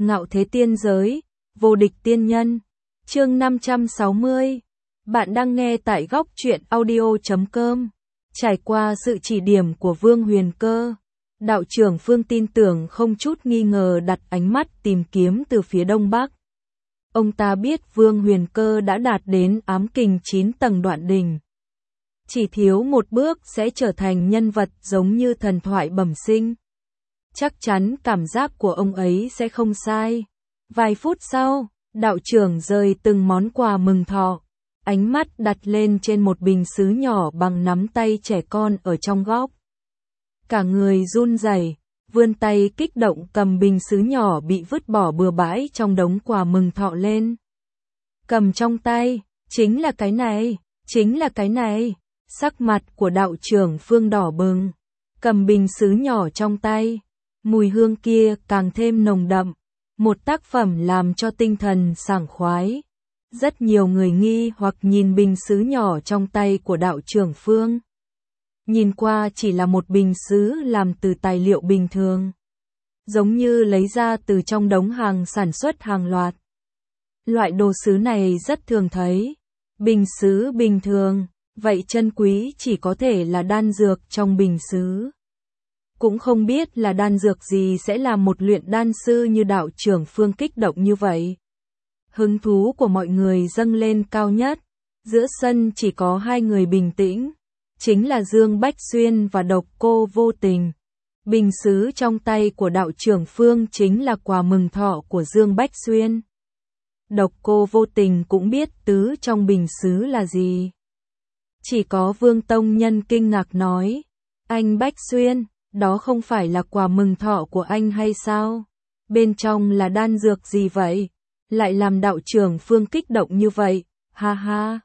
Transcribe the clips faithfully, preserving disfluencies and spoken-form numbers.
Ngạo thế tiên giới, vô địch tiên nhân. Chương năm trăm sáu mươi. Bạn đang nghe tại góc truyện audio chấm com. Trải qua sự chỉ điểm của Vương Huyền Cơ, đạo trưởng Phương tin tưởng không chút nghi ngờ đặt ánh mắt tìm kiếm từ phía đông bắc. Ông ta biết Vương Huyền Cơ đã đạt đến ám kình chín tầng đoạn đỉnh. Chỉ thiếu một bước sẽ trở thành nhân vật giống như thần thoại bẩm sinh. Chắc chắn cảm giác của ông ấy sẽ không sai. Vài phút sau, đạo trưởng rời từng món quà mừng thọ, ánh mắt đặt lên trên một bình sứ nhỏ bằng nắm tay trẻ con ở trong góc. Cả người run rẩy, vươn tay kích động cầm bình sứ nhỏ bị vứt bỏ bừa bãi trong đống quà mừng thọ lên. Cầm trong tay, chính là cái này, chính là cái này. Sắc mặt của đạo trưởng Phương đỏ bừng, cầm bình sứ nhỏ trong tay, mùi hương kia càng thêm nồng đậm, một tác phẩm làm cho tinh thần sảng khoái. Rất nhiều người nghi hoặc nhìn bình sứ nhỏ trong tay của đạo trưởng Phương. Nhìn qua chỉ là một bình sứ làm từ tài liệu bình thường, giống như lấy ra từ trong đống hàng sản xuất hàng loạt. Loại đồ sứ này rất thường thấy. Bình sứ bình thường, vậy chân quý chỉ có thể là đan dược trong bình sứ. Cũng không biết là đan dược gì sẽ làm một luyện đan sư như đạo trưởng Phương kích động như vậy. Hứng thú của mọi người dâng lên cao nhất. Giữa sân chỉ có hai người bình tĩnh, chính là Dương Bách Xuyên và Độc Cô Vô Tình. Bình sứ trong tay của đạo trưởng Phương chính là quà mừng thọ của Dương Bách Xuyên. Độc Cô Vô Tình cũng biết tứ trong bình sứ là gì. Chỉ có Vương Tông Nhân kinh ngạc nói, anh Bách Xuyên, đó không phải là quà mừng thọ của anh hay sao? Bên trong là đan dược gì vậy? Lại làm đạo trưởng Phương kích động như vậy, ha ha.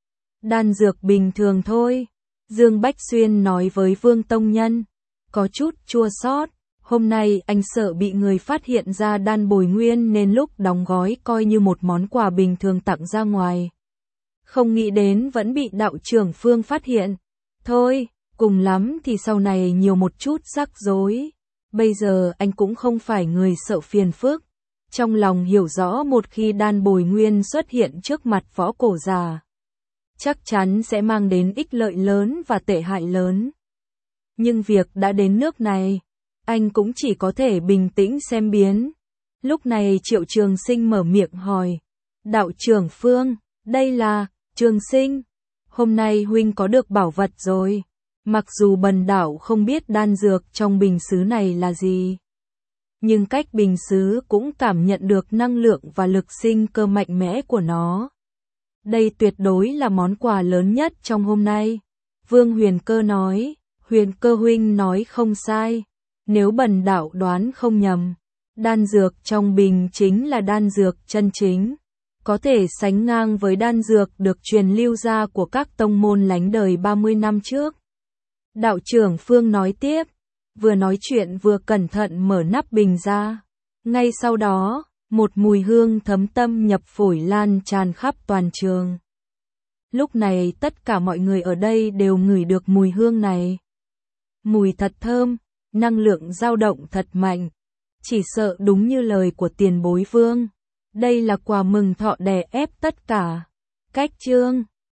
Đan dược bình thường thôi, Dương Bách Xuyên nói với Vương Tông Nhân, có chút chua xót. Hôm nay anh sợ bị người phát hiện ra đan bồi nguyên nên lúc đóng gói coi như một món quà bình thường tặng ra ngoài. Không nghĩ đến vẫn bị đạo trưởng Phương phát hiện. Thôi, cùng lắm thì sau này nhiều một chút rắc rối. Bây giờ anh cũng không phải người sợ phiền phức. Trong lòng hiểu rõ một khi đan bồi nguyên xuất hiện trước mặt võ cổ già, chắc chắn sẽ mang đến ích lợi lớn và tệ hại lớn. Nhưng việc đã đến nước này, anh cũng chỉ có thể bình tĩnh xem biến. Lúc này Triệu Trường Sinh mở miệng hỏi, đạo trưởng Phương, đây là... Trường Sinh, hôm nay huynh có được bảo vật rồi. Mặc dù bần đạo không biết đan dược trong bình sứ này là gì, nhưng cách bình sứ cũng cảm nhận được năng lượng và lực sinh cơ mạnh mẽ của nó. Đây tuyệt đối là món quà lớn nhất trong hôm nay. Vương Huyền Cơ nói, Huyền Cơ huynh nói không sai. Nếu bần đạo đoán không nhầm, đan dược trong bình chính là đan dược chân chính. Có thể sánh ngang với đan dược được truyền lưu ra của các tông môn lánh đời ba mươi năm trước. Đạo trưởng Phương nói tiếp, vừa nói chuyện vừa cẩn thận mở nắp bình ra. Ngay sau đó, một mùi hương thấm tâm nhập phổi lan tràn khắp toàn trường. Lúc này tất cả mọi người ở đây đều ngửi được mùi hương này. Mùi thật thơm, năng lượng dao động thật mạnh. Chỉ sợ đúng như lời của tiền bối Vương. Đây là quà mừng thọ đè ép tất cả. Cách chương